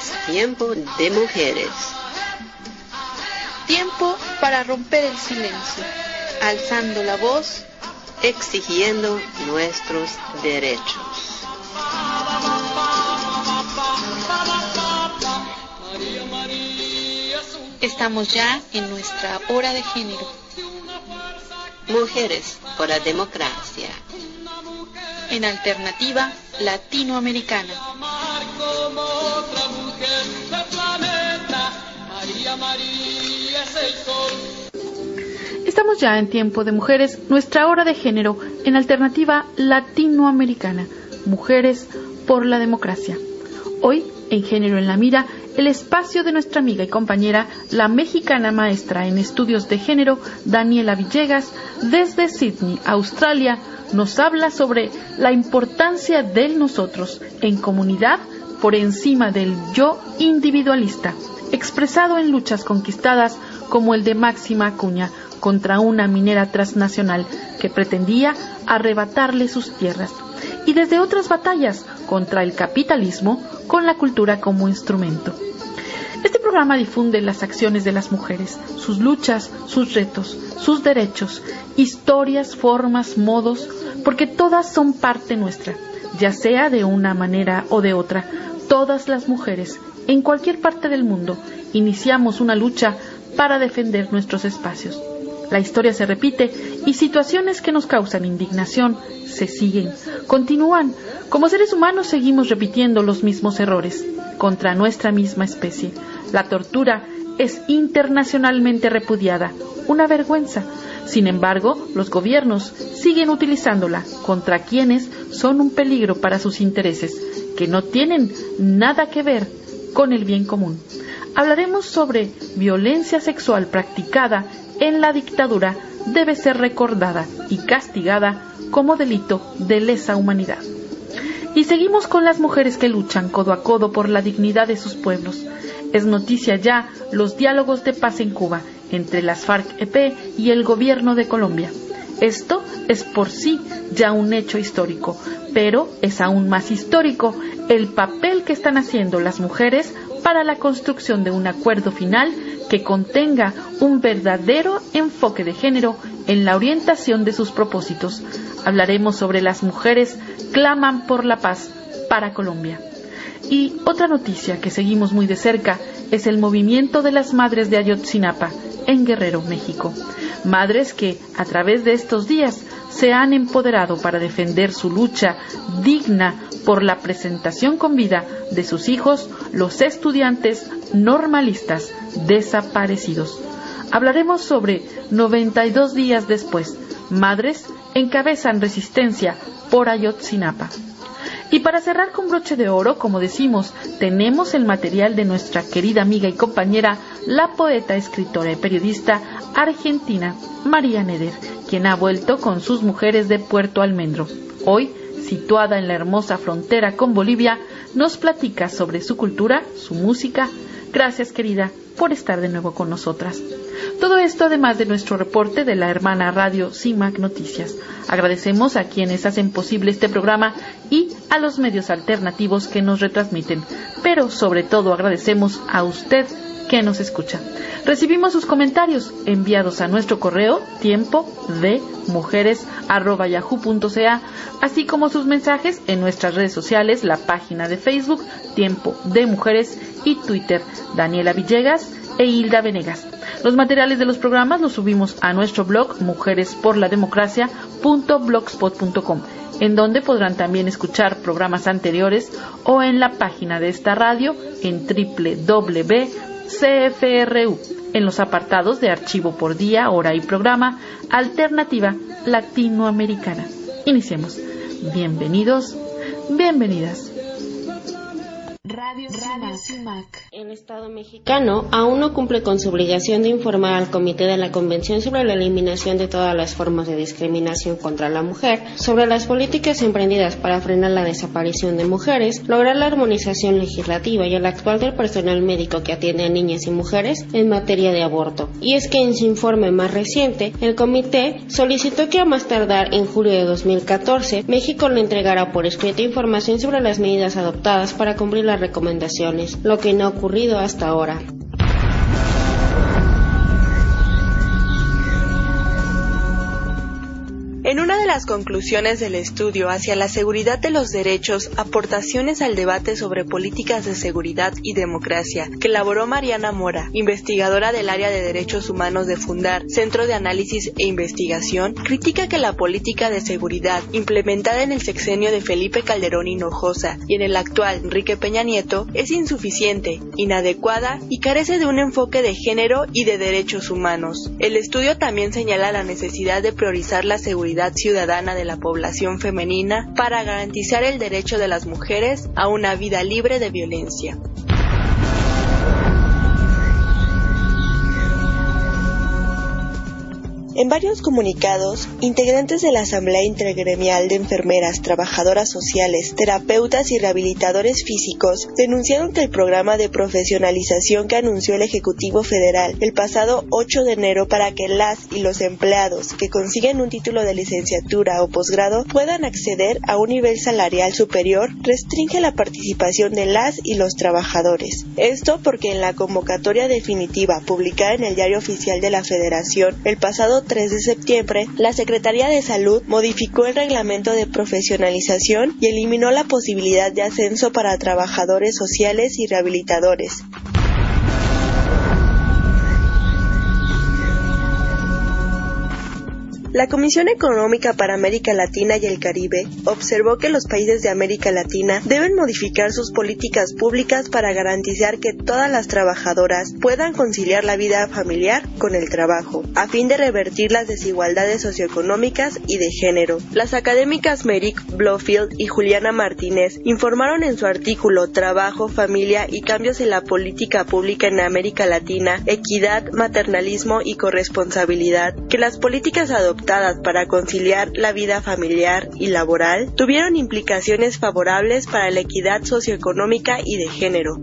Es tiempo de mujeres. Tiempo para romper el silencio, alzando la voz, exigiendo nuestros derechos. Estamos ya en nuestra hora de género. Mujeres por la democracia. En alternativa latinoamericana. Estamos ya en tiempo de mujeres, nuestra hora de género, en alternativa latinoamericana. Mujeres por la democracia. Hoy, en Género en la Mira, el espacio de nuestra amiga y compañera, la mexicana maestra en estudios de género, Daniela Villegas, desde Sydney, Australia, nos habla sobre la importancia del nosotros en comunidad por encima del yo individualista, expresado en luchas conquistadas como el de Máxima Acuña contra una minera transnacional que pretendía arrebatarle sus tierras, y desde otras batallas contra el capitalismo con la cultura como instrumento. Este programa difunde las acciones de las mujeres, sus luchas, sus retos, sus derechos, historias, formas, modos, porque todas son parte nuestra, ya sea de una manera o de otra. Todas las mujeres, en cualquier parte del mundo, iniciamos una lucha para defender nuestros espacios. La historia se repite y situaciones que nos causan indignación se siguen, continúan. Como seres humanos seguimos repitiendo los mismos errores contra nuestra misma especie. La tortura es internacionalmente repudiada, una vergüenza. Sin embargo, los gobiernos siguen utilizándola contra quienes son un peligro para sus intereses, que no tienen nada que ver con el bien común. Hablaremos sobre violencia sexual practicada en la dictadura, debe ser recordada y castigada como delito de lesa humanidad. Y seguimos con las mujeres que luchan codo a codo por la dignidad de sus pueblos. Es noticia ya los diálogos de paz en Cuba entre las FARC-EP y el gobierno de Colombia. Esto es por sí ya un hecho histórico, pero es aún más histórico el papel que están haciendo las mujeres para la construcción de un acuerdo final que contenga un verdadero enfoque de género en la orientación de sus propósitos. Hablaremos sobre las mujeres claman por la paz para Colombia. Y otra noticia que seguimos muy de cerca es el movimiento de las madres de Ayotzinapa en Guerrero, México. Madres que, a través de estos días, se han empoderado para defender su lucha digna por la presentación con vida de sus hijos, los estudiantes normalistas desaparecidos. Hablaremos sobre 92 días después. Madres encabezan resistencia por Ayotzinapa. Y para cerrar con broche de oro, como decimos, tenemos el material de nuestra querida amiga y compañera, la poeta, escritora y periodista argentina María Neder, quien ha vuelto con sus mujeres de Puerto Almendro. Hoy, situada en la hermosa frontera con Bolivia, nos platica sobre su cultura, su música. Gracias, querida, por estar de nuevo con nosotras. Todo esto además de nuestro reporte de la hermana radio CIMAC Noticias. Agradecemos a quienes hacen posible este programa y a los medios alternativos que nos retransmiten, pero sobre todo agradecemos a usted que nos escucha. Recibimos sus comentarios enviados a nuestro correo tiempodemujeres@yahoo.ca, así como sus mensajes en nuestras redes sociales, la página de Facebook Tiempo de Mujeres y Twitter Daniela Villegas e Hilda Venegas. Los materiales de los programas los subimos a nuestro blog mujeresporlademocracia.blogspot.com, en donde podrán también escuchar programas anteriores o en la página de esta radio en www.cfru, en los apartados de archivo por día, hora y programa, alternativa latinoamericana. Iniciemos. Bienvenidos, bienvenidas. Radio CIMAC. El Estado mexicano aún no cumple con su obligación de informar al Comité de la Convención sobre la eliminación de todas las formas de discriminación contra la mujer, sobre las políticas emprendidas para frenar la desaparición de mujeres, lograr la armonización legislativa y el actual del personal médico que atiende a niñas y mujeres en materia de aborto. Y es que en su informe más reciente, el comité solicitó que a más tardar en julio de 2014, México le entregara por escrito información sobre las medidas adoptadas para cumplir las recomendaciones recomendaciones, lo que no ha ocurrido hasta ahora. En una de las conclusiones del estudio hacia la seguridad de los derechos, aportaciones al debate sobre políticas de seguridad y democracia, que elaboró Mariana Mora, investigadora del área de derechos humanos de Fundar, Centro de Análisis e Investigación, critica que la política de seguridad implementada en el sexenio de Felipe Calderón Hinojosa y en el actual Enrique Peña Nieto es insuficiente, inadecuada y carece de un enfoque de género y de derechos humanos. El estudio también señala la necesidad de priorizar la seguridad ciudadana de la población femenina para garantizar el derecho de las mujeres a una vida libre de violencia. En varios comunicados, integrantes de la Asamblea Intergremial de Enfermeras, Trabajadoras Sociales, Terapeutas y Rehabilitadores Físicos denunciaron que el programa de profesionalización que anunció el Ejecutivo Federal el pasado 8 de enero para que las y los empleados que consiguen un título de licenciatura o posgrado puedan acceder a un nivel salarial superior restringe la participación de las y los trabajadores. Esto porque en la convocatoria definitiva publicada en el Diario Oficial de la Federación el pasado 3 de septiembre, la Secretaría de Salud modificó el reglamento de profesionalización y eliminó la posibilidad de ascenso para trabajadores sociales y rehabilitadores. La Comisión Económica para América Latina y el Caribe observó que los países de América Latina deben modificar sus políticas públicas para garantizar que todas las trabajadoras puedan conciliar la vida familiar con el trabajo, a fin de revertir las desigualdades socioeconómicas y de género. Las académicas Merrick Blofield y Juliana Martínez informaron en su artículo Trabajo, Familia y Cambios en la Política Pública en América Latina, Equidad, Maternalismo y Corresponsabilidad, que las políticas adoptadas para conciliar la vida familiar y laboral tuvieron implicaciones favorables para la equidad socioeconómica y de género.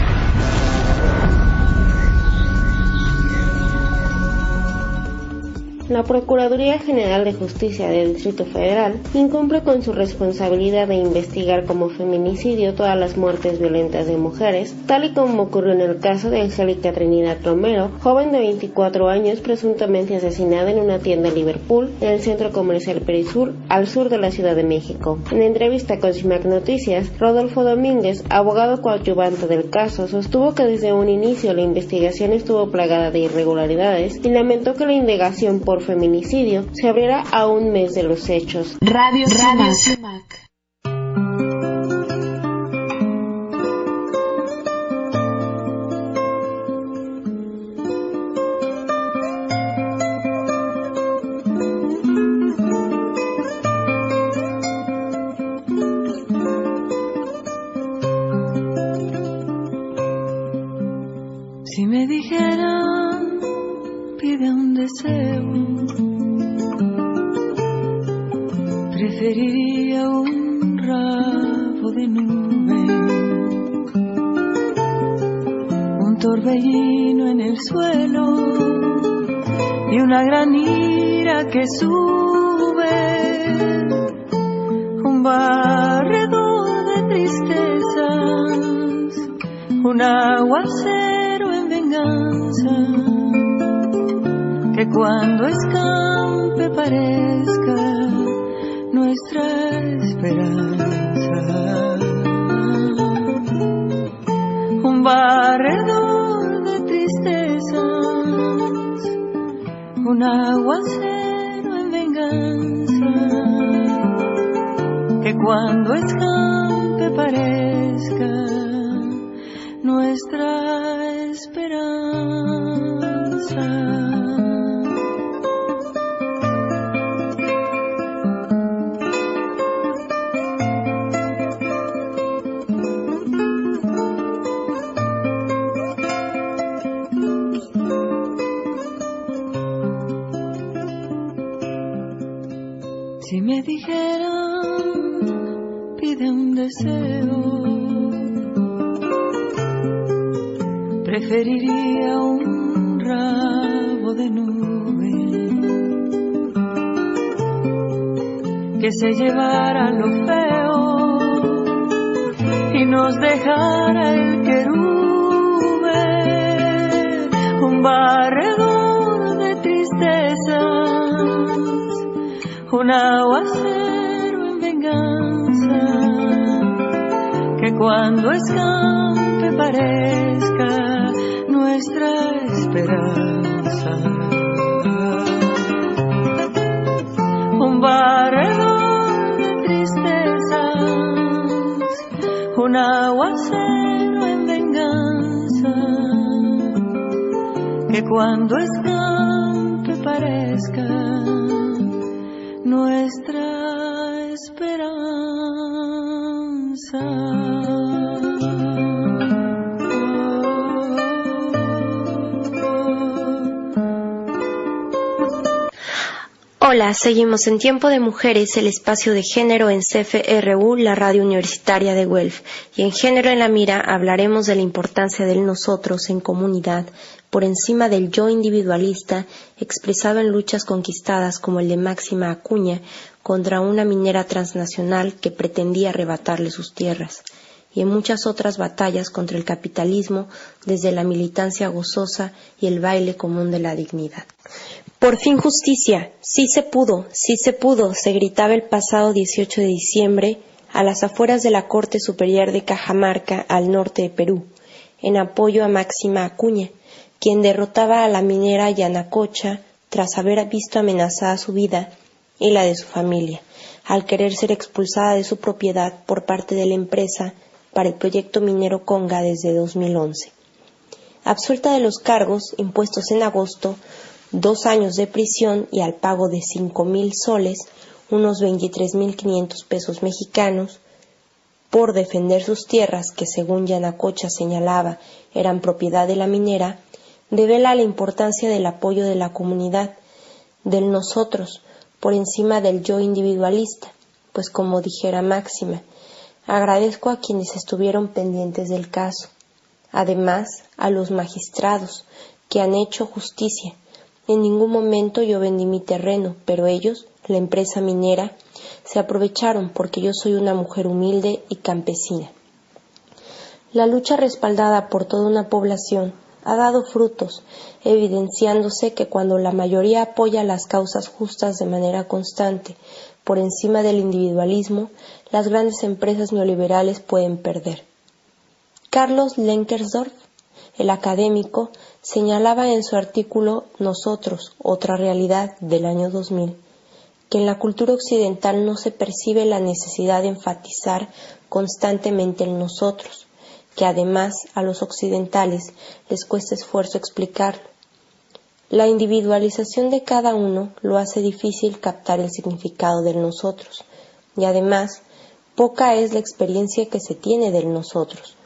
La Procuraduría General de Justicia del Distrito Federal incumple con su responsabilidad de investigar como feminicidio todas las muertes violentas de mujeres, tal y como ocurrió en el caso de Angélica Trinidad Romero, joven de 24 años presuntamente asesinada en una tienda en Liverpool, en el Centro Comercial Perisur, al sur de la Ciudad de México. En entrevista con CIMAC Noticias, Rodolfo Domínguez, abogado coadyuvante del caso, sostuvo que desde un inicio la investigación estuvo plagada de irregularidades y lamentó que la indagación por feminicidio se abriera a un mes de los hechos. Radio CIMAC. Si me dijeran, pide un deseo, preferiría un rabo de nube, un torbellino en el suelo y una gran ira que sube, un barredor de tristezas, un aguacero en venganza, que cuando escampe parezca nuestra esperanza. Un barredor de tristezas, un aguacero en venganza, que cuando escampe parezca nuestra esperanza. Si me dijeran, pide un deseo, preferiría un rabo de nube que se llevara lo feo y nos dejara el querube, un barredor de tristezas, un aguacero en venganza, que cuando escampe parezca nuestra esperanza. Un barredor de tristezas, un aguacero en venganza, que cuando escampe parezca nuestra esperanza. Hola, seguimos en Tiempo de Mujeres, el espacio de género en CFRU, la radio universitaria de Guelph. Y en Género en la Mira hablaremos de la importancia del nosotros en comunidad, por encima del yo individualista, expresado en luchas conquistadas como el de Máxima Acuña contra una minera transnacional que pretendía arrebatarle sus tierras, y en muchas otras batallas contra el capitalismo desde la militancia gozosa y el baile común de la dignidad. Por fin justicia, sí se pudo, se gritaba el pasado 18 de diciembre a las afueras de la Corte Superior de Cajamarca, al norte de Perú, en apoyo a Máxima Acuña, quien derrotaba a la minera Yanacocha tras haber visto amenazada su vida y la de su familia, al querer ser expulsada de su propiedad por parte de la empresa para el proyecto minero Conga desde 2011. Absuelta de los cargos impuestos en agosto, 2 años de prisión y al pago de 5,000 soles, unos 23,500 pesos mexicanos, por defender sus tierras que según Yanacocha señalaba eran propiedad de la minera, devela la importancia del apoyo de la comunidad, del nosotros, por encima del yo individualista, pues como dijera Máxima, agradezco a quienes estuvieron pendientes del caso, además a los magistrados que han hecho justicia. En ningún momento yo vendí mi terreno, pero ellos, la empresa minera, se aprovecharon porque yo soy una mujer humilde y campesina. La lucha respaldada por toda una población ha dado frutos, evidenciándose que cuando la mayoría apoya las causas justas de manera constante, por encima del individualismo, las grandes empresas neoliberales pueden perder. Carlos Lenkersdorf, el académico, señalaba en su artículo Nosotros, otra realidad, del año 2000, que en la cultura occidental no se percibe la necesidad de enfatizar constantemente el nosotros, que además a los occidentales les cuesta esfuerzo explicarlo. La individualización de cada uno lo hace difícil captar el significado del nosotros, y además poca es la experiencia que se tiene del nosotros.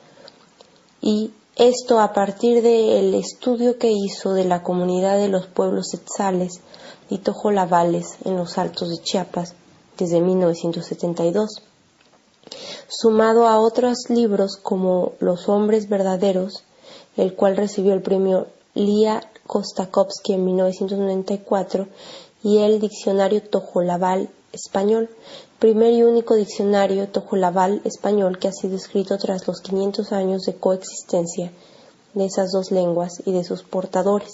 Y esto a partir del estudio que hizo de la comunidad de los pueblos etzales y tojolabales en los Altos de Chiapas desde 1972, sumado a otros libros como Los hombres verdaderos, el cual recibió el premio Lía Kostakovsky en 1994, y el Diccionario Tojolabal Español, primer y único diccionario tojolabal español que ha sido escrito tras los 500 años de coexistencia de esas dos lenguas y de sus portadores.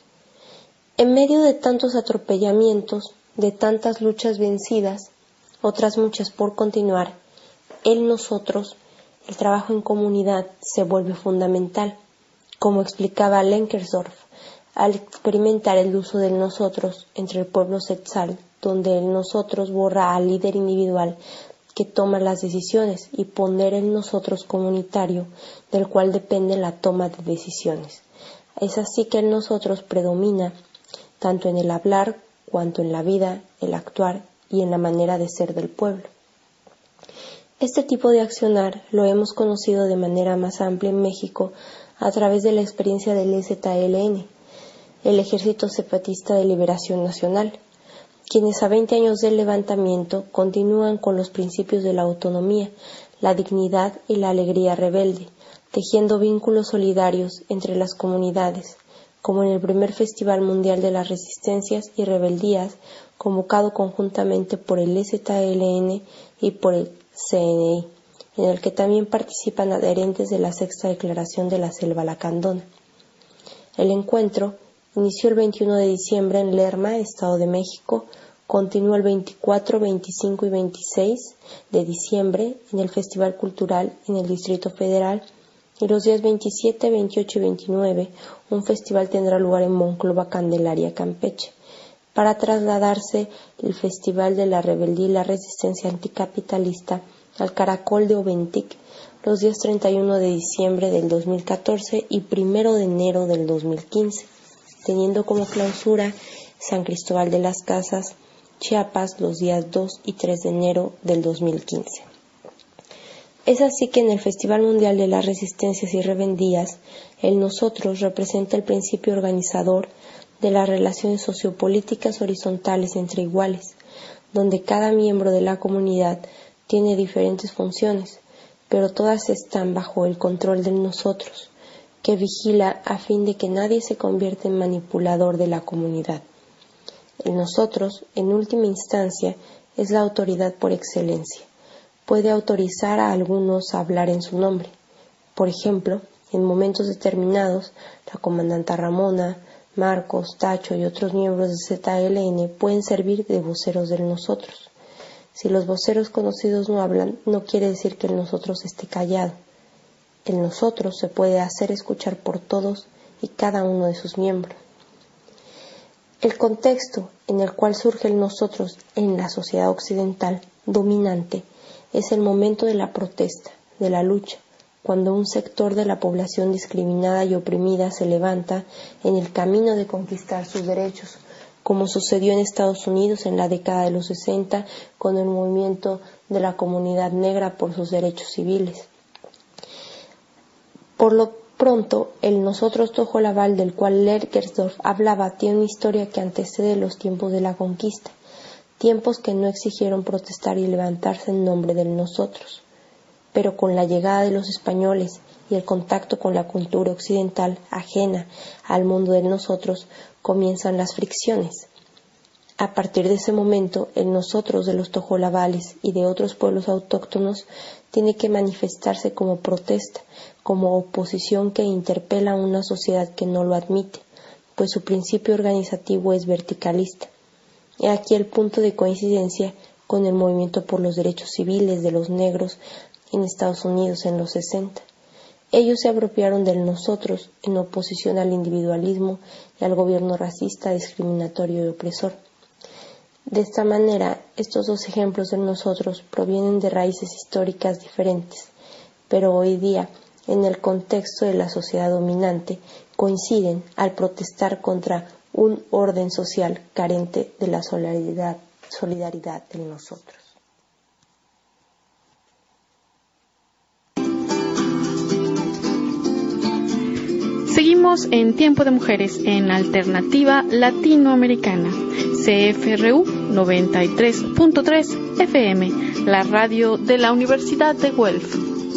En medio de tantos atropellamientos, de tantas luchas vencidas, otras muchas por continuar, el nosotros, el trabajo en comunidad, se vuelve fundamental, como explicaba Lenkersdorf, al experimentar el uso del nosotros entre el pueblo setzal, donde el nosotros borra al líder individual que toma las decisiones y poner el nosotros comunitario, del cual depende la toma de decisiones. Es así que el nosotros predomina tanto en el hablar cuanto en la vida, el actuar y en la manera de ser del pueblo. Este tipo de accionar lo hemos conocido de manera más amplia en México a través de la experiencia del EZLN, el Ejército Zapatista de Liberación Nacional, quienes a 20 años del levantamiento continúan con los principios de la autonomía, la dignidad y la alegría rebelde, tejiendo vínculos solidarios entre las comunidades, como en el primer Festival Mundial de las Resistencias y Rebeldías, convocado conjuntamente por el EZLN y por el CNI, en el que también participan adherentes de la Sexta Declaración de la Selva Lacandona. El encuentro inició el 21 de diciembre en Lerma, Estado de México, continuó el 24, 25 y 26 de diciembre en el Festival Cultural en el Distrito Federal, y los días 27, 28 y 29 un festival tendrá lugar en Monclova, Candelaria, Campeche, para trasladarse el Festival de la Rebeldía y la Resistencia Anticapitalista al Caracol de Oventic los días 31 de diciembre del 2014 y 1 de enero del 2015, teniendo como clausura San Cristóbal de las Casas, Chiapas, los días 2 y 3 de enero del 2015. Es así que en el Festival Mundial de las Resistencias y Rebeldías, el nosotros representa el principio organizador de las relaciones sociopolíticas horizontales entre iguales, donde cada miembro de la comunidad tiene diferentes funciones, pero todas están bajo el control del nosotros, que vigila a fin de que nadie se convierta en manipulador de la comunidad. El nosotros, en última instancia, es la autoridad por excelencia. Puede autorizar a algunos a hablar en su nombre. Por ejemplo, en momentos determinados, la comandanta Ramona, Marcos, Tacho y otros miembros de ZLN pueden servir de voceros del nosotros. Si los voceros conocidos no hablan, no quiere decir que el nosotros esté callado. El nosotros se puede hacer escuchar por todos y cada uno de sus miembros. El contexto en el cual surge el nosotros en la sociedad occidental dominante es el momento de la protesta, de la lucha, cuando un sector de la población discriminada y oprimida se levanta en el camino de conquistar sus derechos, como sucedió en Estados Unidos en la década de los 60 con el movimiento de la comunidad negra por sus derechos civiles. Por lo pronto, el nosotros Tojolabal del cual Lerkersdorf hablaba tiene una historia que antecede los tiempos de la conquista, tiempos que no exigieron protestar y levantarse en nombre del nosotros. Pero con la llegada de los españoles y el contacto con la cultura occidental ajena al mundo del nosotros, comienzan las fricciones. A partir de ese momento, el nosotros de los tojolabales y de otros pueblos autóctonos tiene que manifestarse como protesta, como oposición que interpela a una sociedad que no lo admite, pues su principio organizativo es verticalista. He aquí el punto de coincidencia con el movimiento por los derechos civiles de los negros en Estados Unidos en los 60. Ellos se apropiaron del nosotros en oposición al individualismo y al gobierno racista, discriminatorio y opresor. De esta manera, estos dos ejemplos del nosotros provienen de raíces históricas diferentes, pero hoy día, en el contexto de la sociedad dominante, coinciden al protestar contra un orden social carente de la solidaridad de nosotros. Seguimos en Tiempo de Mujeres en Alternativa Latinoamericana, CFRU 93.3 FM, la radio de la Universidad de Guelph.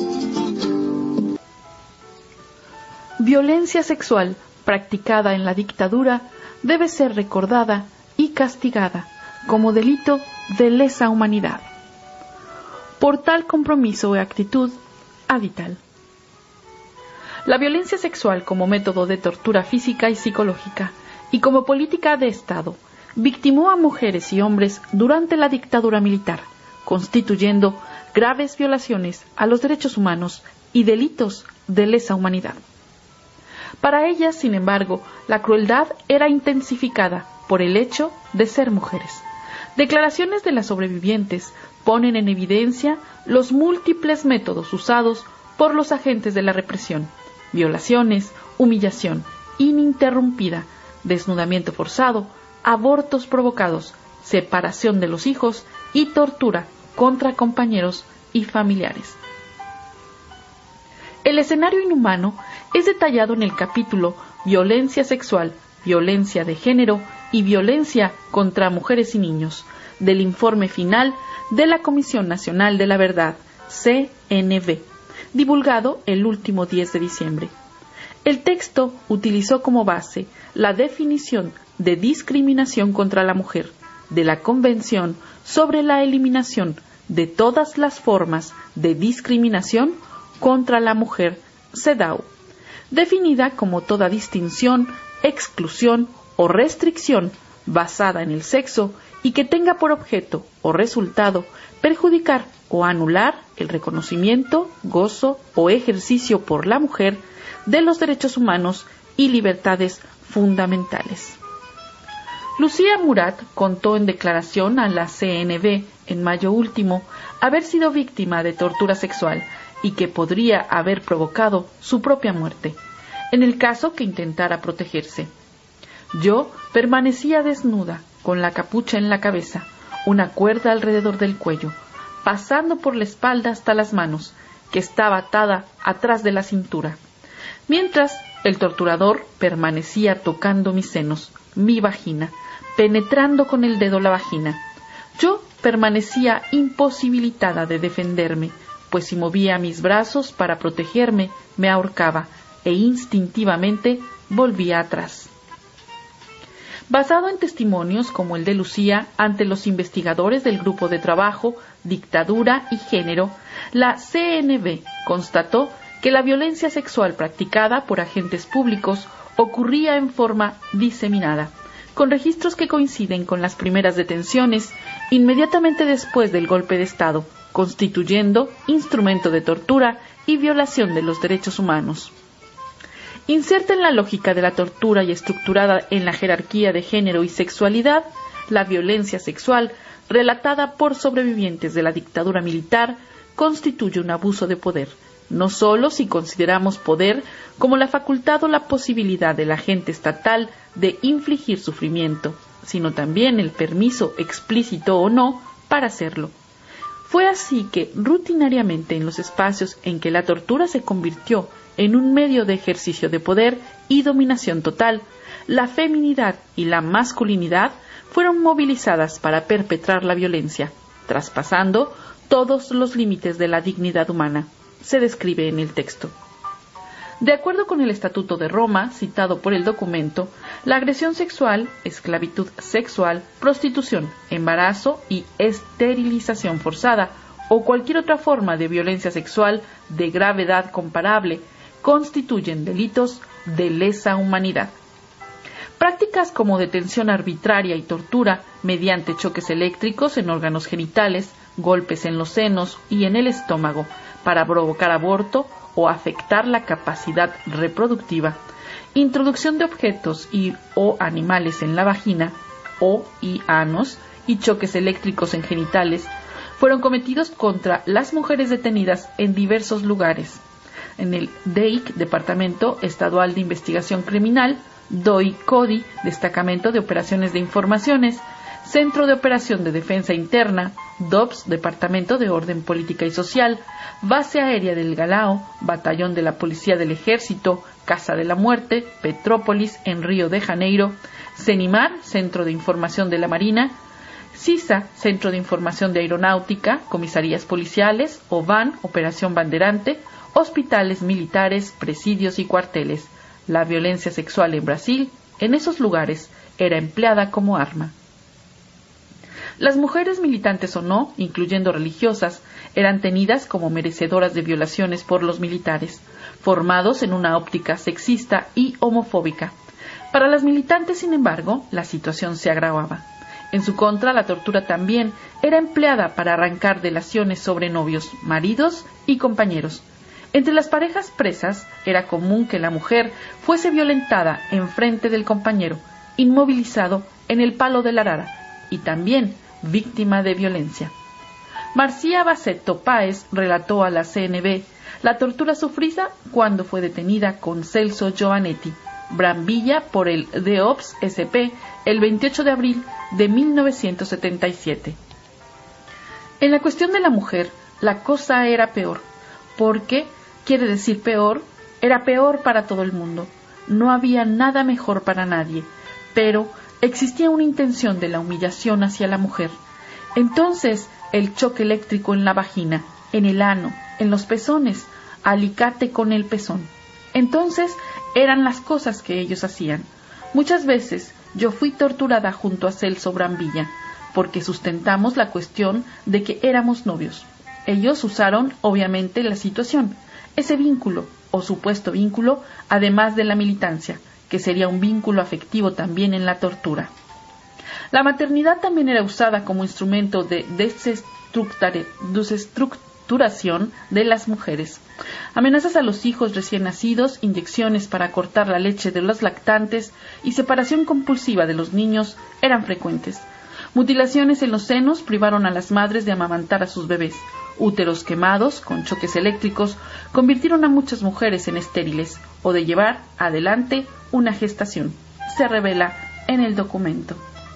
Violencia sexual practicada en la dictadura debe ser recordada y castigada como delito de lesa humanidad. Por tal compromiso y actitud, Adital. La violencia sexual como método de tortura física y psicológica y como política de Estado victimó a mujeres y hombres durante la dictadura militar, constituyendo graves violaciones a los derechos humanos y delitos de lesa humanidad. Para ellas, sin embargo, la crueldad era intensificada por el hecho de ser mujeres. Declaraciones de las sobrevivientes ponen en evidencia los múltiples métodos usados por los agentes de la represión: violaciones, humillación ininterrumpida, desnudamiento forzado, abortos provocados, separación de los hijos y tortura contra compañeros y familiares. El escenario inhumano es detallado en el capítulo Violencia sexual, violencia de género y violencia contra mujeres y niños del informe final de la Comisión Nacional de la Verdad, CNV, divulgado el último 10 de diciembre. El texto utilizó como base la definición de discriminación contra la mujer de la Convención sobre la Eliminación de todas las formas de discriminación contra la mujer, CEDAW, definida como toda distinción, exclusión o restricción basada en el sexo y que tenga por objeto o resultado perjudicar o anular el reconocimiento, gozo o ejercicio por la mujer de los derechos humanos y libertades fundamentales. Lucía Murat contó en declaración a la CNV en mayo último haber sido víctima de tortura sexual y que podría haber provocado su propia muerte, en el caso que intentara protegerse. Yo permanecía desnuda, con la capucha en la cabeza, una cuerda alrededor del cuello, pasando por la espalda hasta las manos, que estaba atada atrás de la cintura, mientras el torturador permanecía tocando mis senos, mi vagina, penetrando con el dedo la vagina. Yo permanecía imposibilitada de defenderme, pues si movía mis brazos para protegerme, me ahorcaba e instintivamente volvía atrás. Basado en testimonios como el de Lucía ante los investigadores del Grupo de Trabajo, Dictadura y Género, la CNV constató que la violencia sexual practicada por agentes públicos ocurría en forma diseminada, con registros que coinciden con las primeras detenciones inmediatamente después del golpe de Estado, constituyendo instrumento de tortura y violación de los derechos humanos. Inserta en la lógica de la tortura y estructurada en la jerarquía de género y sexualidad, la violencia sexual, relatada por sobrevivientes de la dictadura militar, constituye un abuso de poder, no solo si consideramos poder como la facultad o la posibilidad del agente estatal de infligir sufrimiento, sino también el permiso explícito o no para hacerlo. Fue así que, rutinariamente en los espacios en que la tortura se convirtió en un medio de ejercicio de poder y dominación total, la feminidad y la masculinidad fueron movilizadas para perpetrar la violencia, traspasando todos los límites de la dignidad humana, se describe en el texto. De acuerdo con el Estatuto de Roma, citado por el documento, la agresión sexual, esclavitud sexual, prostitución, embarazo y esterilización forzada o cualquier otra forma de violencia sexual de gravedad comparable constituyen delitos de lesa humanidad. Prácticas como detención arbitraria y tortura mediante choques eléctricos en órganos genitales, golpes en los senos y en el estómago para provocar aborto o afectar la capacidad reproductiva, introducción de objetos o animales en la vagina y anos y choques eléctricos en genitales fueron cometidos contra las mujeres detenidas en diversos lugares. En el DEIC, Departamento Estadual de Investigación Criminal, DOI-CODI, Destacamento de Operaciones de Informaciones, Centro de Operación de Defensa Interna, DOPS, Departamento de Orden Política y Social, Base Aérea del Galao, Batallón de la Policía del Ejército, Casa de la Muerte, Petrópolis, en Río de Janeiro, CENIMAR, Centro de Información de la Marina, CISA, Centro de Información de Aeronáutica, Comisarías Policiales, OVAN, Operación Banderante, hospitales militares, presidios y cuarteles. La violencia sexual en Brasil, en esos lugares, era empleada como arma. Las mujeres, militantes o no, incluyendo religiosas, eran tenidas como merecedoras de violaciones por los militares, formados en una óptica sexista y homofóbica. Para las militantes, sin embargo, la situación se agravaba. En su contra, la tortura también era empleada para arrancar delaciones sobre novios, maridos y compañeros. Entre las parejas presas, era común que la mujer fuese violentada en frente del compañero, inmovilizado en el palo de la arara, y también víctima de violencia. Marcia Baceto Páez relató a la CNV la tortura sufrida cuando fue detenida con Celso Giovanetti, Brambilla, por el DOPS-SP el 28 de abril de 1977. En la cuestión de la mujer, la cosa era peor, porque, quiere decir peor, era peor para todo el mundo. No había nada mejor para nadie, pero existía una intención de la humillación hacia la mujer. Entonces, el choque eléctrico en la vagina, en el ano, en los pezones, alicate con el pezón. Entonces, eran las cosas que ellos hacían. Muchas veces yo fui torturada junto a Celso Brambilla, porque sustentamos la cuestión de que éramos novios. Ellos usaron, obviamente, la situación, ese vínculo, o supuesto vínculo, además de la militancia, que sería un vínculo afectivo también en la tortura. La maternidad también era usada como instrumento de desestructuración de las mujeres. Amenazas a los hijos recién nacidos, inyecciones para cortar la leche de los lactantes y separación compulsiva de los niños eran frecuentes. Mutilaciones en los senos privaron a las madres de amamantar a sus bebés. Úteros quemados con choques eléctricos convirtieron a muchas mujeres en estériles o de llevar adelante una gestación. Se revela en el documento.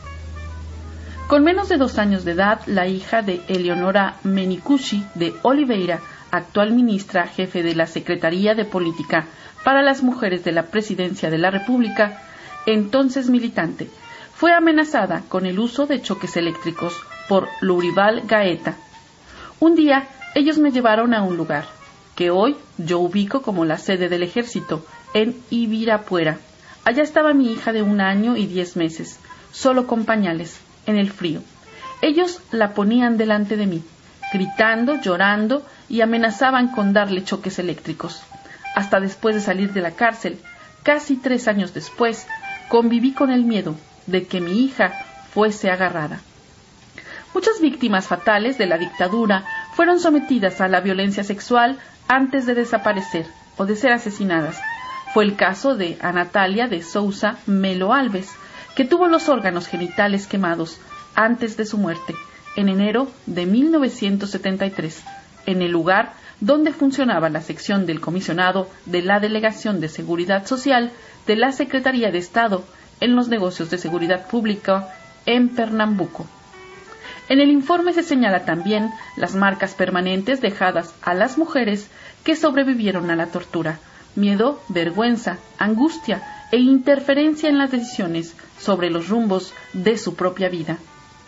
Con menos de 2 años de edad, la hija de Eleonora Menikushi de Oliveira, actual ministra jefe de la Secretaría de Política para las Mujeres de la Presidencia de la República, entonces militante, fue amenazada con el uso de choques eléctricos por Lourival Gaeta. Un día, ellos me llevaron a un lugar, que hoy yo ubico como la sede del ejército, en Ibirapuera. Allá estaba mi hija de 1 año y 10 meses, solo con pañales, en el frío. Ellos la ponían delante de mí, gritando, llorando y amenazaban con darle choques eléctricos. Hasta después de salir de la cárcel, casi 3 años después, conviví con el miedo de que mi hija fuese agarrada. Muchas víctimas fatales de la dictadura fueron sometidas a la violencia sexual antes de desaparecer o de ser asesinadas. Fue el caso de Anatalia de Sousa Melo Alves, que tuvo los órganos genitales quemados antes de su muerte, en enero de 1973, en el lugar donde funcionaba la sección del comisionado de la Delegación de Seguridad Social de la Secretaría de Estado en los negocios de seguridad pública en Pernambuco. En el informe se señala también las marcas permanentes dejadas a las mujeres que sobrevivieron a la tortura, miedo, vergüenza, angustia e interferencia en las decisiones sobre los rumbos de su propia vida.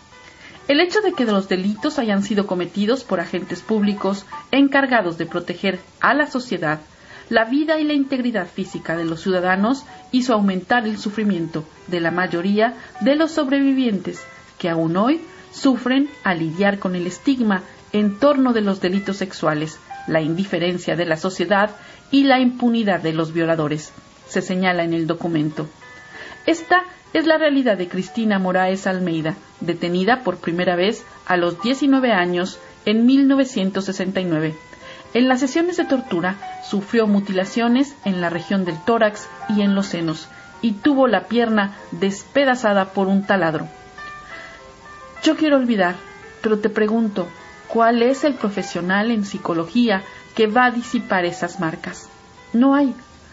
El hecho de que los delitos hayan sido cometidos por agentes públicos encargados de proteger a la sociedad, la vida y la integridad física de los ciudadanos hizo aumentar el sufrimiento de la mayoría de los sobrevivientes que aún hoy sufren al lidiar con el estigma en torno de los delitos sexuales, la indiferencia de la sociedad y la impunidad de los violadores, se señala en el documento. Esta es la realidad de Cristina Moraes Almeida, detenida por primera vez a los 19 años en 1969. En las sesiones de tortura sufrió mutilaciones en la región del tórax y en los senos, y tuvo la pierna despedazada por un taladro. Yo quiero olvidar, pero te pregunto, ¿cuál es el profesional en psicología que va a disipar esas marcas? No hay.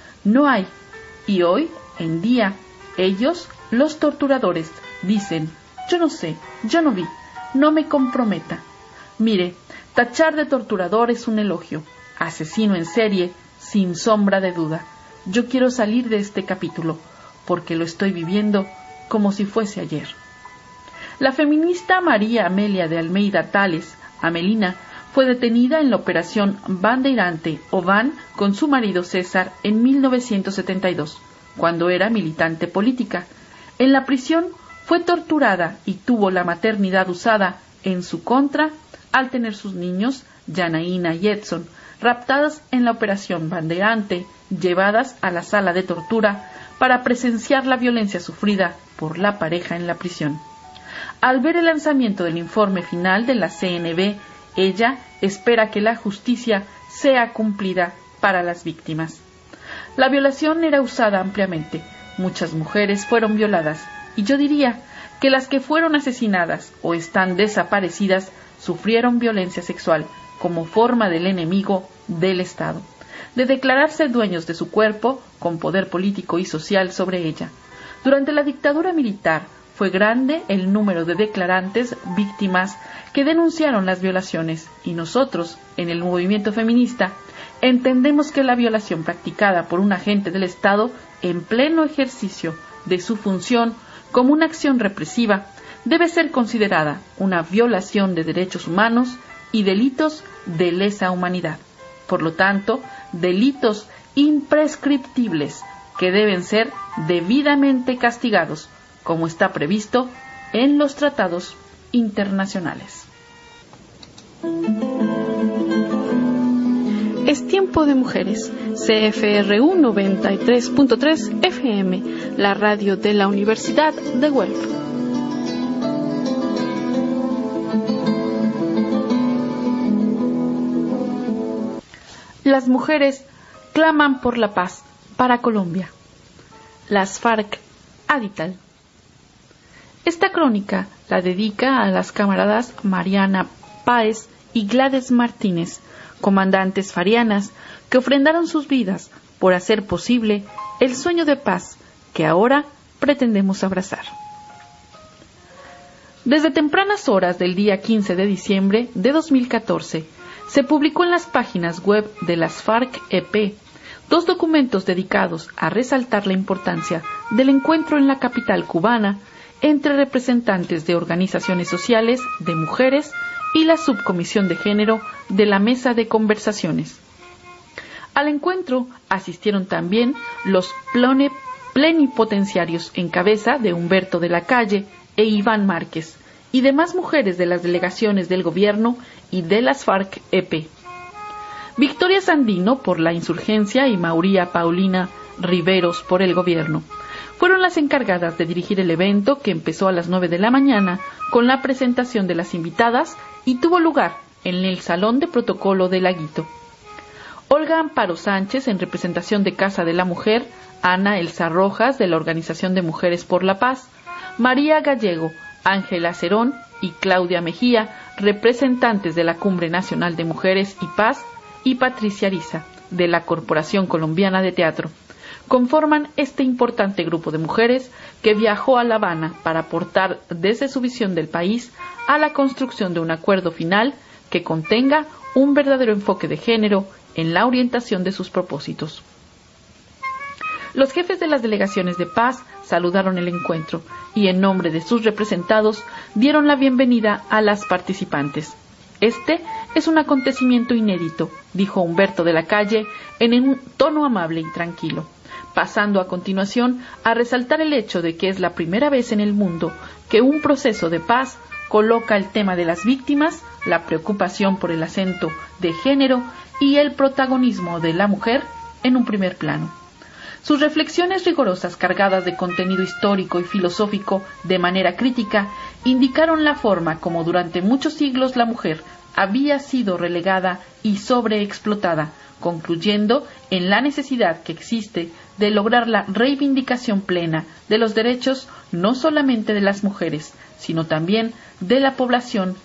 Y hoy en día, ellos, los torturadores, dicen, yo no sé, yo no vi, no me comprometa. Mire, tachar de torturador es un elogio, asesino en serie, sin sombra de duda. Yo quiero salir de este capítulo, porque lo estoy viviendo como si fuese ayer. La feminista María Amelia de Almeida Tales, Amelina, fue detenida en la operación Bandeirante o Van con su marido César en 1972, cuando era militante política. En la prisión fue torturada y tuvo la maternidad usada en su contra al tener sus niños, Yanaína y Edson, raptadas en la operación Bandeirante, llevadas a la sala de tortura para presenciar la violencia sufrida por la pareja en la prisión. Al ver el lanzamiento del informe final de la CNV, ella espera que la justicia sea cumplida para las víctimas. La violación era usada ampliamente. Muchas mujeres fueron violadas, y yo diría que las que fueron asesinadas o están desaparecidas sufrieron violencia sexual como forma del enemigo del Estado, de declararse dueños de su cuerpo con poder político y social sobre ella. Durante la dictadura militar, fue grande el número de declarantes víctimas que denunciaron las violaciones, y nosotros, en el movimiento feminista, entendemos que la violación practicada por un agente del Estado en pleno ejercicio de su función como una acción represiva debe ser considerada una violación de derechos humanos y delitos de lesa humanidad. Por lo tanto, delitos imprescriptibles que deben ser debidamente castigados, como está previsto en los tratados internacionales. Es tiempo de mujeres. CFRU 93.3 FM, la radio de la Universidad de Guelph. Las mujeres claman por la paz para Colombia. Las FARC Adital. Esta crónica la dedica a las camaradas Mariana Páez y Gladys Martínez, comandantes farianas que ofrendaron sus vidas por hacer posible el sueño de paz que ahora pretendemos abrazar. Desde tempranas horas del día 15 de diciembre de 2014, se publicó en las páginas web de las FARC-EP 2 documentos dedicados a resaltar la importancia del encuentro en la capital cubana entre representantes de organizaciones sociales de mujeres y la subcomisión de género de la mesa de conversaciones. Al encuentro asistieron también los plenipotenciarios en cabeza de Humberto de la Calle e Iván Márquez y demás mujeres de las delegaciones del gobierno y de las FARC-EP. Victoria Sandino por la insurgencia y María Paulina Riveros por el gobierno fueron las encargadas de dirigir el evento, que empezó a las 9 de la mañana con la presentación de las invitadas y tuvo lugar en el Salón de Protocolo de Laguito. Olga Amparo Sánchez, en representación de Casa de la Mujer, Ana Elsa Rojas, de la Organización de Mujeres por la Paz, María Gallego, Ángela Cerón y Claudia Mejía, representantes de la Cumbre Nacional de Mujeres y Paz, y Patricia Ariza, de la Corporación Colombiana de Teatro, conforman este importante grupo de mujeres que viajó a La Habana para aportar desde su visión del país a la construcción de un acuerdo final que contenga un verdadero enfoque de género en la orientación de sus propósitos. Los jefes de las delegaciones de paz saludaron el encuentro y, en nombre de sus representados, dieron la bienvenida a las participantes. Este es un acontecimiento inédito, dijo Humberto de la Calle en un tono amable y tranquilo, pasando a continuación a resaltar el hecho de que es la primera vez en el mundo que un proceso de paz coloca el tema de las víctimas, la preocupación por el acento de género y el protagonismo de la mujer en un primer plano. Sus reflexiones rigurosas, cargadas de contenido histórico y filosófico de manera crítica, indicaron la forma como durante muchos siglos la mujer había sido relegada y sobreexplotada, concluyendo en la necesidad que existe de lograr la reivindicación plena de los derechos no solamente de las mujeres, sino también de la población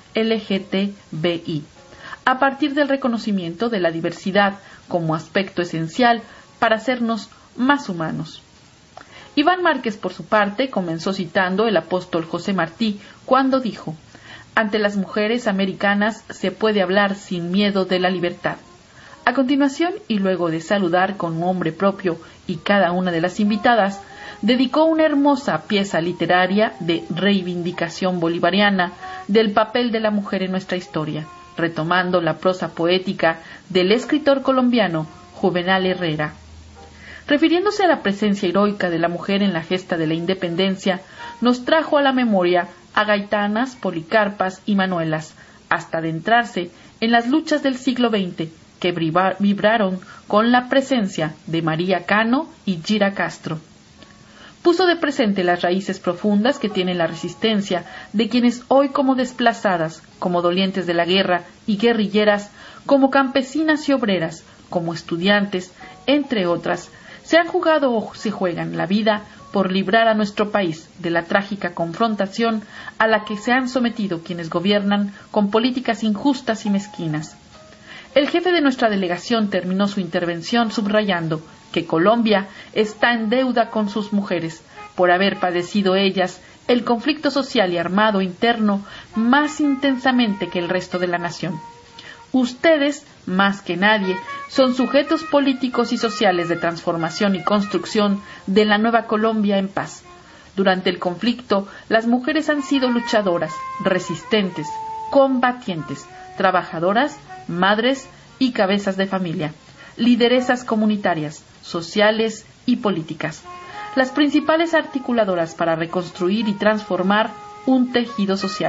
LGTBI, a partir del reconocimiento de la diversidad como aspecto esencial para hacernos más humanos. Iván Márquez, por su parte, comenzó citando el apóstol José Martí cuando dijo: «Ante las mujeres americanas se puede hablar sin miedo de la libertad». A continuación, y luego de saludar con nombre propio y cada una de las invitadas, dedicó una hermosa pieza literaria de reivindicación bolivariana del papel de la mujer en nuestra historia, retomando la prosa poética del escritor colombiano Juvenal Herrera. Refiriéndose a la presencia heroica de la mujer en la gesta de la independencia, nos trajo a la memoria a gaitanas, policarpas y manuelas, hasta adentrarse en las luchas del siglo XX, que vibraron con la presencia de María Cano y Gira Castro. Puso de presente las raíces profundas que tiene la resistencia de quienes hoy, como desplazadas, como dolientes de la guerra y guerrilleras, como campesinas y obreras, como estudiantes, entre otras, se han jugado o se juegan la vida por librar a nuestro país de la trágica confrontación a la que se han sometido quienes gobiernan con políticas injustas y mezquinas. El jefe de nuestra delegación terminó su intervención subrayando que Colombia está en deuda con sus mujeres por haber padecido ellas el conflicto social y armado interno más intensamente que el resto de la nación. Ustedes, más que nadie, son sujetos políticos y sociales de transformación y construcción de la nueva Colombia en paz. Durante el conflicto, las mujeres han sido luchadoras, resistentes, combatientes, trabajadoras, madres y cabezas de familia, lideresas comunitarias, sociales y políticas, las principales articuladoras para reconstruir y transformar un tejido social,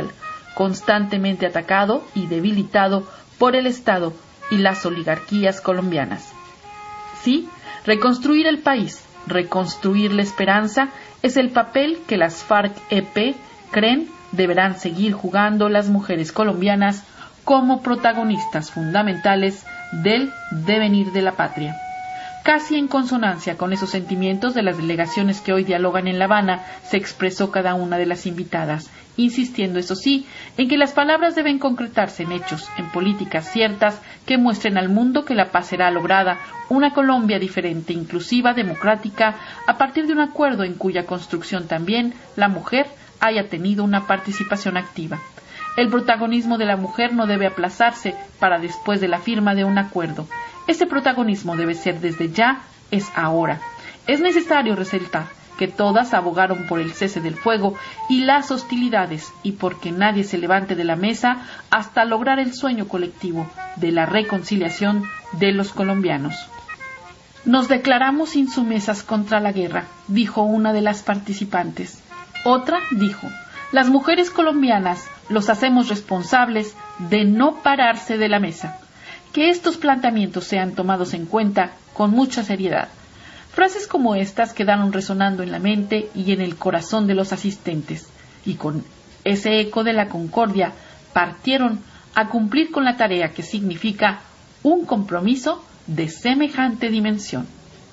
constantemente atacado y debilitado por el Estado y las oligarquías colombianas. Sí, reconstruir el país, reconstruir la esperanza, es el papel que las FARC-EP creen deberán seguir jugando las mujeres colombianas como protagonistas fundamentales del devenir de la patria. Casi en consonancia con esos sentimientos de las delegaciones que hoy dialogan en La Habana, se expresó cada una de las invitadas, insistiendo, eso sí, en que las palabras deben concretarse en hechos, en políticas ciertas que muestren al mundo que la paz será lograda, una Colombia diferente, inclusiva, democrática, a partir de un acuerdo en cuya construcción también la mujer haya tenido una participación activa. El protagonismo de la mujer no debe aplazarse para después de la firma de un acuerdo. Ese protagonismo debe ser desde ya, es ahora. Es necesario resaltar que todas abogaron por el cese del fuego y las hostilidades y porque nadie se levante de la mesa hasta lograr el sueño colectivo de la reconciliación de los colombianos. Nos declaramos insumesas contra la guerra, dijo una de las participantes. Otra dijo, las mujeres colombianas los hacemos responsables de no pararse de la mesa. Que estos planteamientos sean tomados en cuenta con mucha seriedad. Frases como estas quedaron resonando en la mente y en el corazón de los asistentes, y con ese eco de la concordia partieron a cumplir con la tarea que significa un compromiso de semejante dimensión.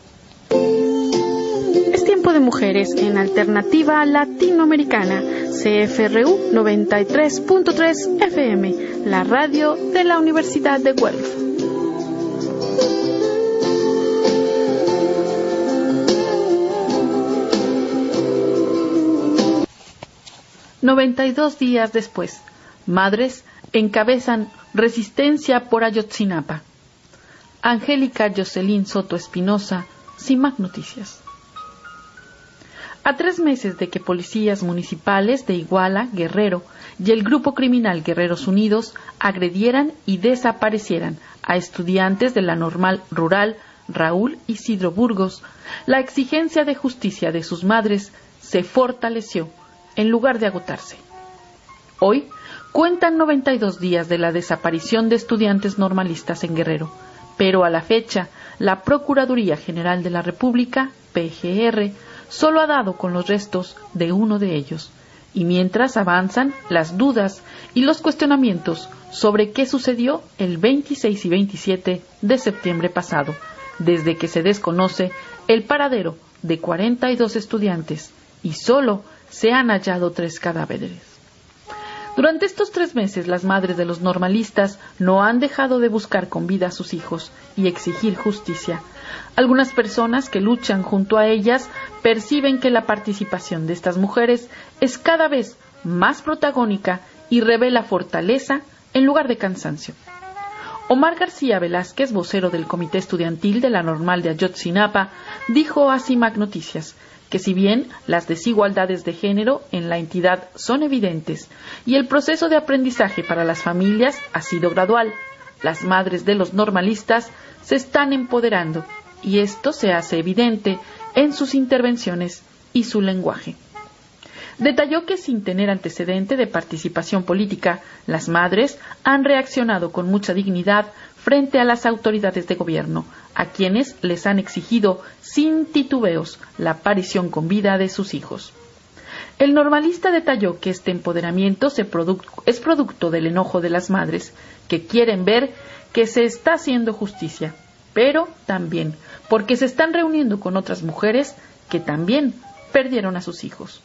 Es tiempo de mujeres en Alternativa Latinoamericana, CFRU 93.3 FM, la radio de la Universidad de Guelph. «92 días después, madres encabezan resistencia por Ayotzinapa». Angélica Jocelyn Soto Espinosa, CIMAC Noticias. A 3 meses de que policías municipales de Iguala, Guerrero, y el grupo criminal Guerreros Unidos agredieran y desaparecieran a estudiantes de la Normal Rural Raúl Isidro Burgos, la exigencia de justicia de sus madres se fortaleció en lugar de agotarse. Hoy cuentan 92 días de la desaparición de estudiantes normalistas en Guerrero, pero a la fecha la Procuraduría General de la República, PGR, solo ha dado con los restos de uno de ellos, y mientras avanzan las dudas y los cuestionamientos sobre qué sucedió el 26 y 27 de septiembre pasado, desde que se desconoce el paradero de 42 estudiantes y solo se han hallado 3 cadáveres. Durante estos 3 meses, las madres de los normalistas no han dejado de buscar con vida a sus hijos y exigir justicia. Algunas personas que luchan junto a ellas perciben que la participación de estas mujeres es cada vez más protagónica y revela fortaleza en lugar de cansancio. Omar García Velázquez, vocero del Comité Estudiantil de la Normal de Ayotzinapa, dijo a CIMAC Noticias que si bien las desigualdades de género en la entidad son evidentes y el proceso de aprendizaje para las familias ha sido gradual, las madres de los normalistas se están empoderando y esto se hace evidente en sus intervenciones y su lenguaje. Detalló que sin tener antecedente de participación política, las madres han reaccionado con mucha dignidad frente a las autoridades de gobierno, a quienes les han exigido sin titubeos la aparición con vida de sus hijos. El normalista detalló que este empoderamiento es producto del enojo de las madres, que quieren ver que se está haciendo justicia, pero también porque se están reuniendo con otras mujeres que también perdieron a sus hijos.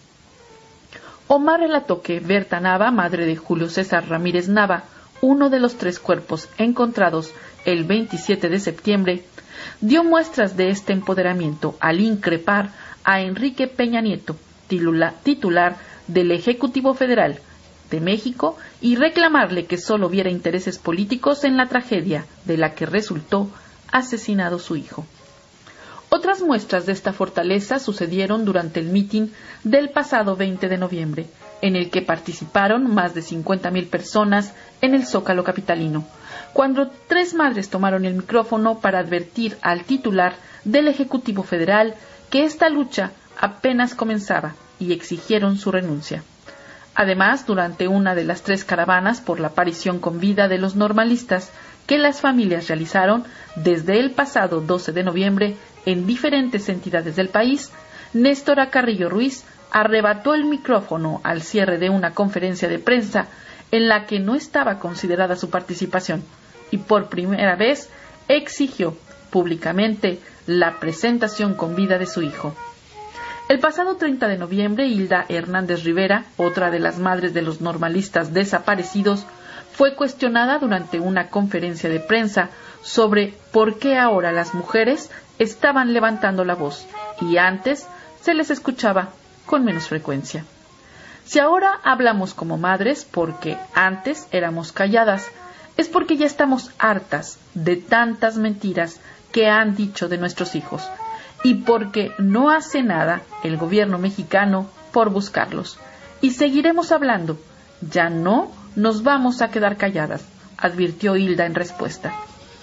Omar relató que Berta Nava, madre de Julio César Ramírez Nava, uno de los 3 cuerpos encontrados el 27 de septiembre, dio muestras de este empoderamiento al increpar a Enrique Peña Nieto, titular del Ejecutivo Federal de México, y reclamarle que solo viera intereses políticos en la tragedia de la que resultó asesinado su hijo. Otras muestras de esta fortaleza sucedieron durante el mitin del pasado 20 de noviembre, en el que participaron más de 50,000 personas en el Zócalo capitalino, cuando 3 madres tomaron el micrófono para advertir al titular del Ejecutivo Federal que esta lucha apenas comenzaba y exigieron su renuncia. Además, durante una de las 3 caravanas por la aparición con vida de los normalistas que las familias realizaron desde el pasado 12 de noviembre en diferentes entidades del país, Néstora Carrillo Ruiz arrebató el micrófono al cierre de una conferencia de prensa en la que no estaba considerada su participación y por primera vez exigió públicamente la presentación con vida de su hijo. El pasado 30 de noviembre, Hilda Hernández Rivera, otra de las madres de los normalistas desaparecidos, fue cuestionada durante una conferencia de prensa sobre por qué ahora las mujeres estaban levantando la voz y antes se les escuchaba con menos frecuencia. Si ahora hablamos como madres porque antes éramos calladas, es porque ya estamos hartas de tantas mentiras que han dicho de nuestros hijos y porque no hace nada el gobierno mexicano por buscarlos. Y seguiremos hablando, ya no nos vamos a quedar calladas, advirtió Hilda en respuesta.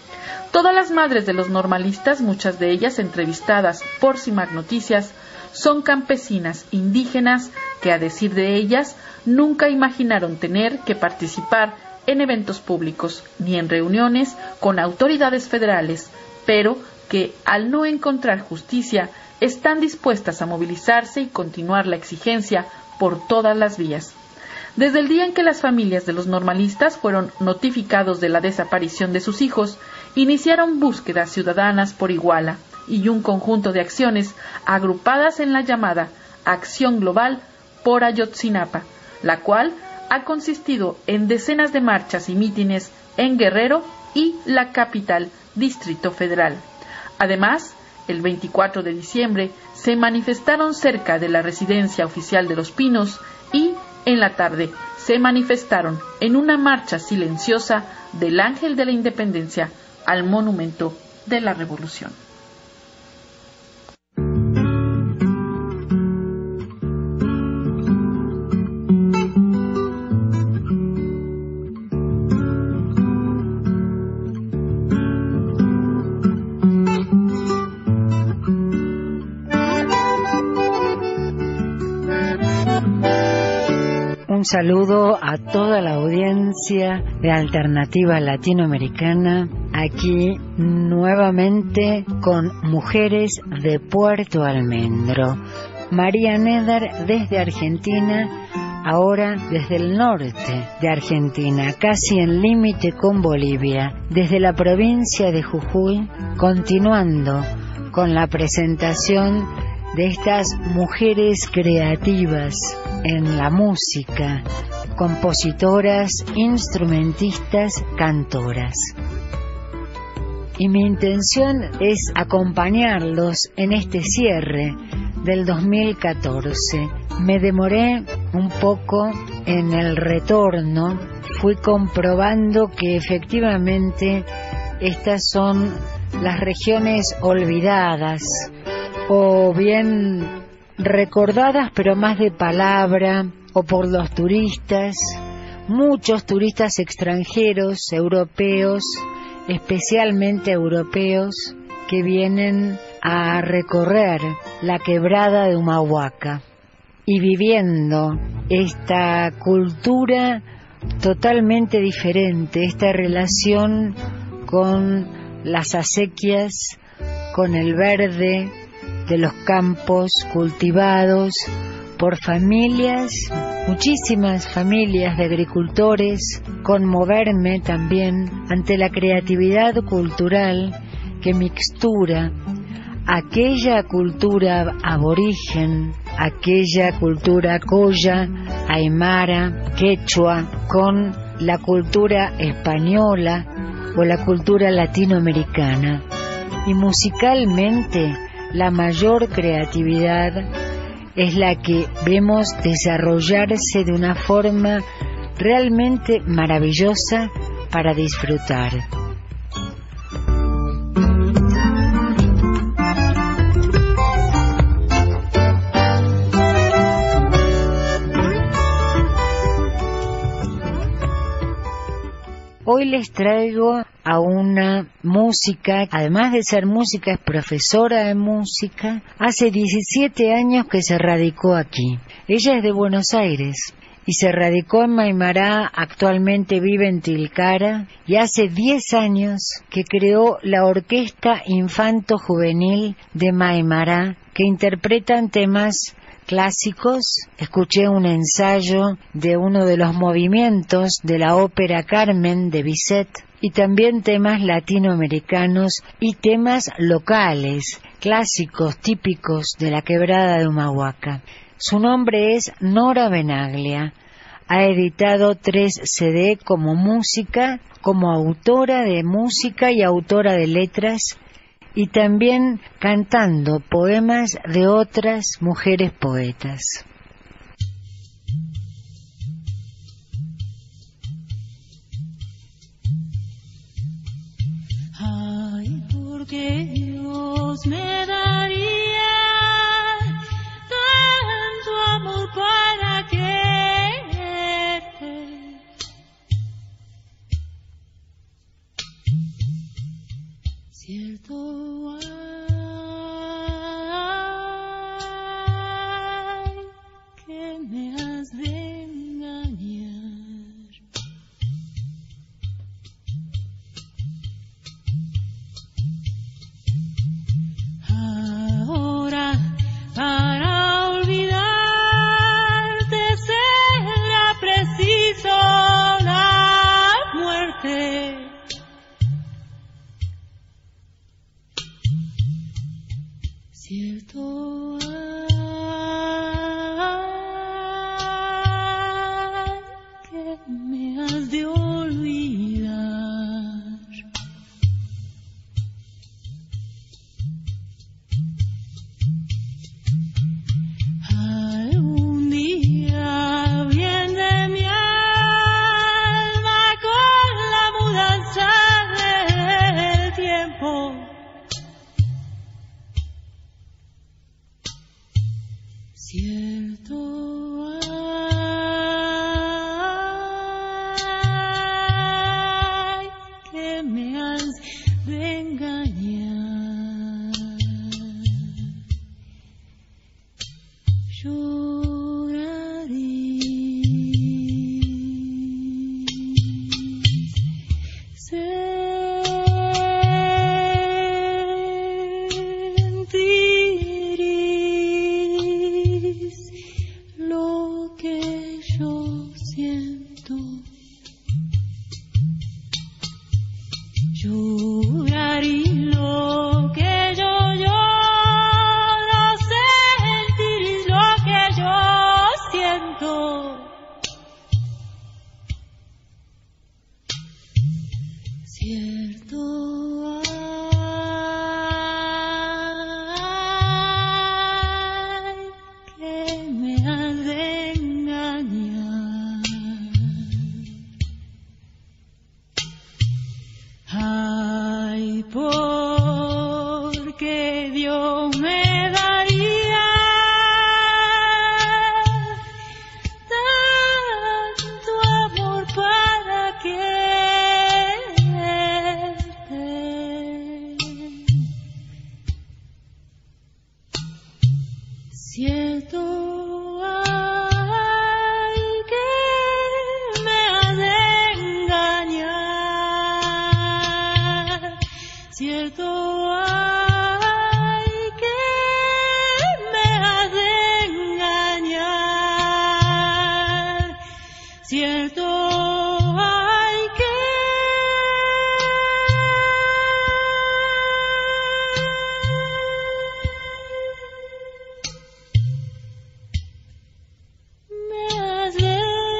Todas las madres de los normalistas, muchas de ellas entrevistadas por CIMAC Noticias, son campesinas indígenas que, a decir de ellas, nunca imaginaron tener que participar en eventos públicos ni en reuniones con autoridades federales, pero que, al no encontrar justicia, están dispuestas a movilizarse y continuar la exigencia por todas las vías. Desde el día en que las familias de los normalistas fueron notificados de la desaparición de sus hijos, iniciaron búsquedas ciudadanas por Iguala y un conjunto de acciones agrupadas en la llamada Acción Global por Ayotzinapa, la cual ha consistido en decenas de marchas y mítines en Guerrero y la capital, Distrito Federal. Además, el 24 de diciembre se manifestaron cerca de la residencia oficial de Los Pinos y, en la tarde, se manifestaron en una marcha silenciosa del Ángel de la Independencia al Monumento de la Revolución. Un saludo a toda la audiencia de Alternativa Latinoamericana, aquí nuevamente con Mujeres de Puerto Almendro. María Neder desde Argentina, ahora desde el norte de Argentina, casi en límite con Bolivia, desde la provincia de Jujuy, continuando con la presentación de estas mujeres creativas en la música, compositoras, instrumentistas, cantoras. Y mi intención es acompañarlos en este cierre del 2014. Me demoré un poco en el retorno, fui comprobando que efectivamente estas son las regiones olvidadas, o bien recordadas pero más de palabra, o por los turistas, muchos turistas extranjeros, europeos, especialmente europeos, que vienen a recorrer la quebrada de Humahuaca y viviendo esta cultura totalmente diferente, esta relación con las acequias, con el verde de los campos cultivados por familias, muchísimas familias de agricultores. Conmoverme también ante la creatividad cultural que mixtura aquella cultura aborigen, aquella cultura coya, aymara, quechua, con la cultura española o la cultura latinoamericana. Y musicalmente, la mayor creatividad es la que vemos desarrollarse de una forma realmente maravillosa para disfrutar. Hoy les traigo a una música, además de ser música, es profesora de música. Hace 17 años que se radicó aquí. Ella es de Buenos Aires y se radicó en Maimará, actualmente vive en Tilcara y hace 10 años que creó la Orquesta Infanto Juvenil de Maimará, que interpretan temas clásicos. Escuché un ensayo de uno de los movimientos de la ópera Carmen de Bizet y también temas latinoamericanos y temas locales, clásicos típicos de la quebrada de Humahuaca. Su nombre es Nora Venaglia. Ha editado 3 CD como música, como autora de música y autora de letras, y también cantando poemas de otras mujeres poetas. Ay, porque Dios me daría tanto amor para quererte. Cierto hay que me has de engañar. Ahora para olvidarte será preciso la muerte. Cierto hay que me has de olvidar. Algún día viene mi alma con la mudanza del tiempo. Cierto hay que me has de engañar. Sentiréis lo que yo siento. Lloraré lo que yo lloro, sentiréis lo que yo siento. Cierto hay que me has de engañar. Ay, porque Dios me daría tanto amor para quererte. Cierto hay que me has de engañar. Cierto hay que me has de engañar. Cierto hay que me has de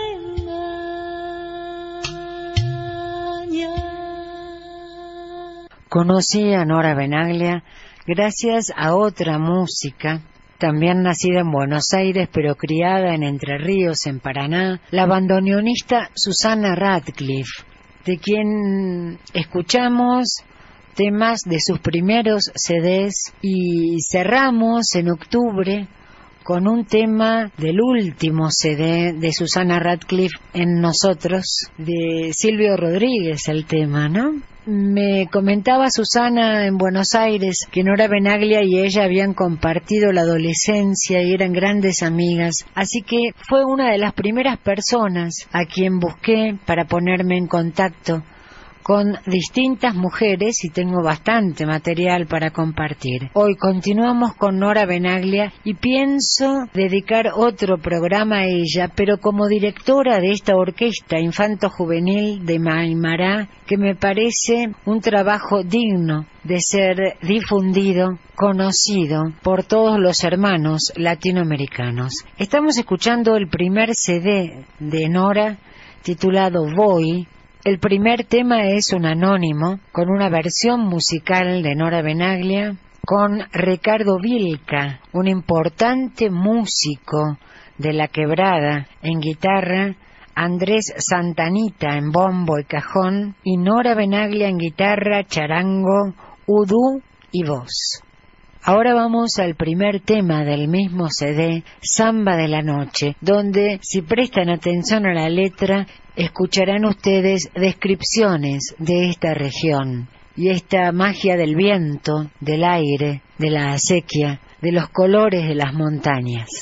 engañar. Conocí a Nora Venaglia gracias a otra música, también nacida en Buenos Aires pero criada en Entre Ríos, en Paraná, la bandoneonista Susana Radcliffe, de quien escuchamos temas de sus primeros CDs y cerramos en octubre con un tema del último CD de Susana Radcliffe, En Nosotros, de Silvio Rodríguez, el tema, ¿no? Me comentaba Susana en Buenos Aires que Nora Benaglia y ella habían compartido la adolescencia y eran grandes amigas, así que fue una de las primeras personas a quien busqué para ponerme en contacto con distintas mujeres y tengo bastante material para compartir. Hoy continuamos con Nora Benaglia y pienso dedicar otro programa a ella, pero como directora de esta orquesta infanto-juvenil de Maimará, que me parece un trabajo digno de ser difundido, conocido por todos los hermanos latinoamericanos. Estamos escuchando el primer CD de Nora, titulado Voy. El primer tema es un anónimo, con una versión musical de Nora Benaglia, con Ricardo Vilca, un importante músico de la quebrada en guitarra, Andrés Santanita en bombo y cajón, y Nora Benaglia en guitarra, charango, udú y voz. Ahora vamos al primer tema del mismo CD, Samba de la Noche, donde, si prestan atención a la letra, escucharán ustedes descripciones de esta región y esta magia del viento, del aire, de la acequia, de los colores de las montañas.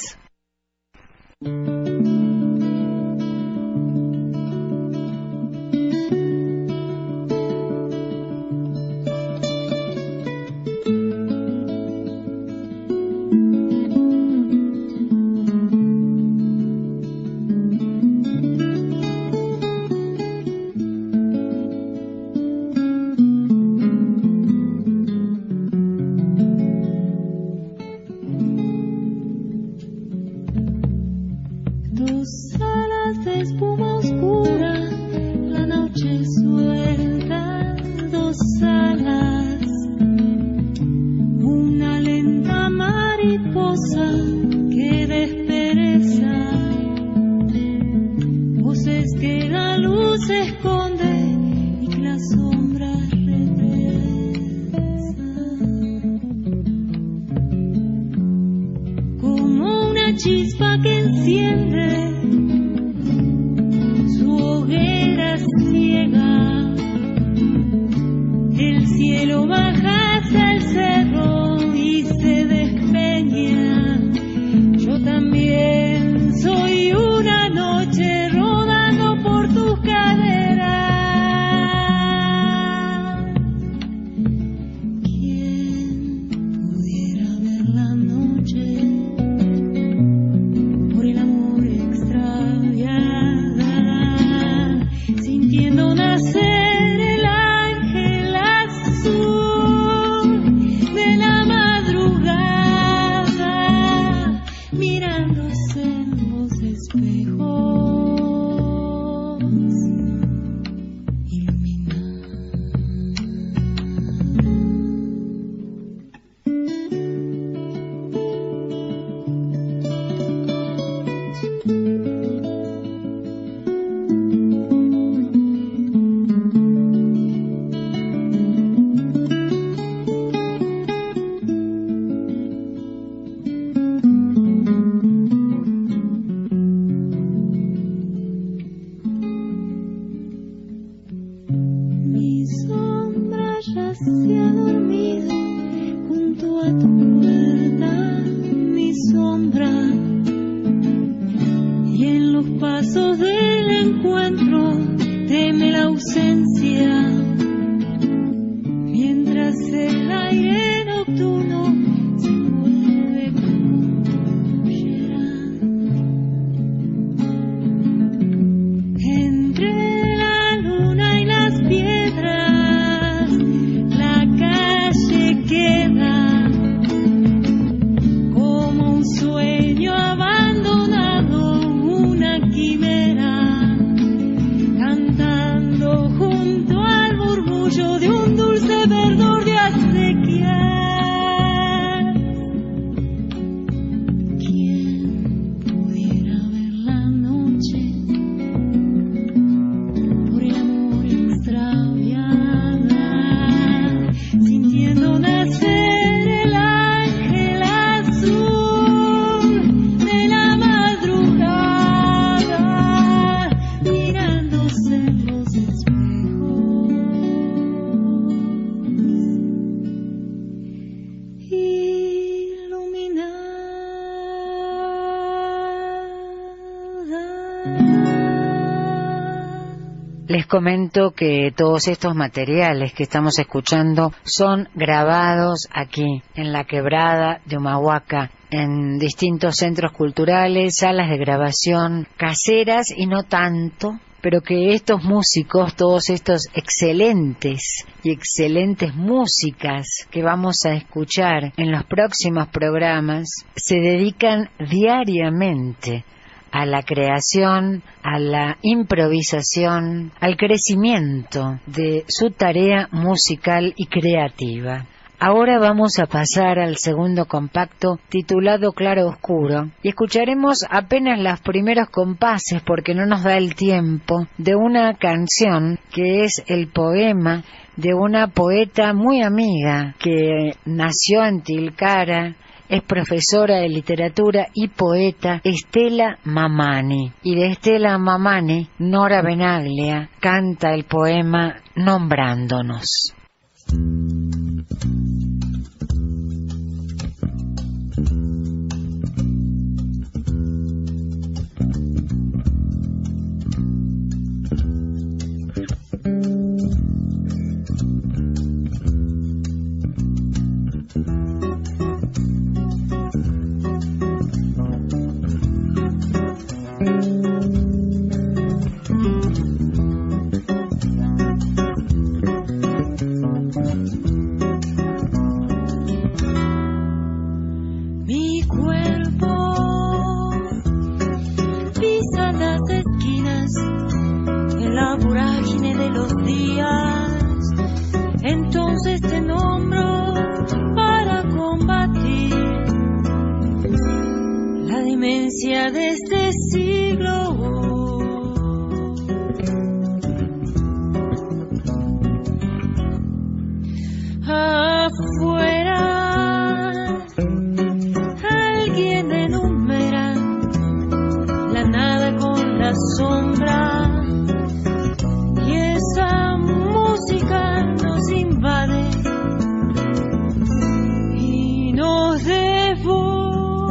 Abandonado, una quimera, cantando Les comento que todos estos materiales que estamos escuchando son grabados aquí, en la quebrada de Humahuaca, en distintos centros culturales, salas de grabación caseras y no tanto, pero que estos músicos, todos estos excelentes músicas que vamos a escuchar en los próximos programas, se dedican diariamente a la creación, a la improvisación, al crecimiento de su tarea musical y creativa. Ahora vamos a pasar al segundo compacto titulado Claro Oscuro y escucharemos apenas los primeros compases porque no nos da el tiempo de una canción que es el poema de una poeta muy amiga que nació en Tilcara. Es profesora de literatura y poeta Estela Mamani. Y de Estela Mamani, Nora Benaglia canta el poema Nombrándonos. De este siglo afuera alguien enumera la nada con la sombra y esa música nos invade y nos devora.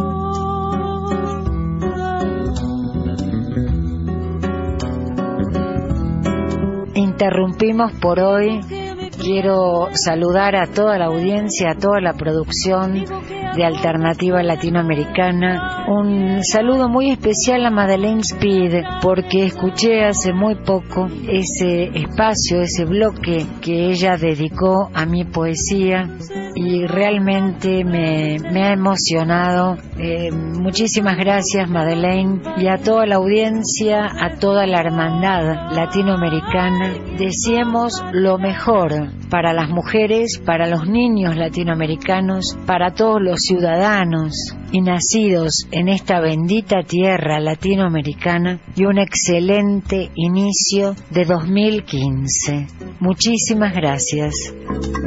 Interrumpimos por hoy. Quiero saludar a toda la audiencia, a toda la producción de Alternativa Latinoamericana. Un saludo muy especial a Madeleine Speed, porque escuché hace muy poco ese espacio, ese bloque que ella dedicó a mi poesía y realmente me ha emocionado. Muchísimas gracias, Madeleine, y a toda la audiencia, a toda la hermandad latinoamericana. Deseemos lo mejor para las mujeres, para los niños latinoamericanos, para todos los ciudadanos y nacidos en esta bendita tierra latinoamericana, y un excelente inicio de 2015. Muchísimas gracias.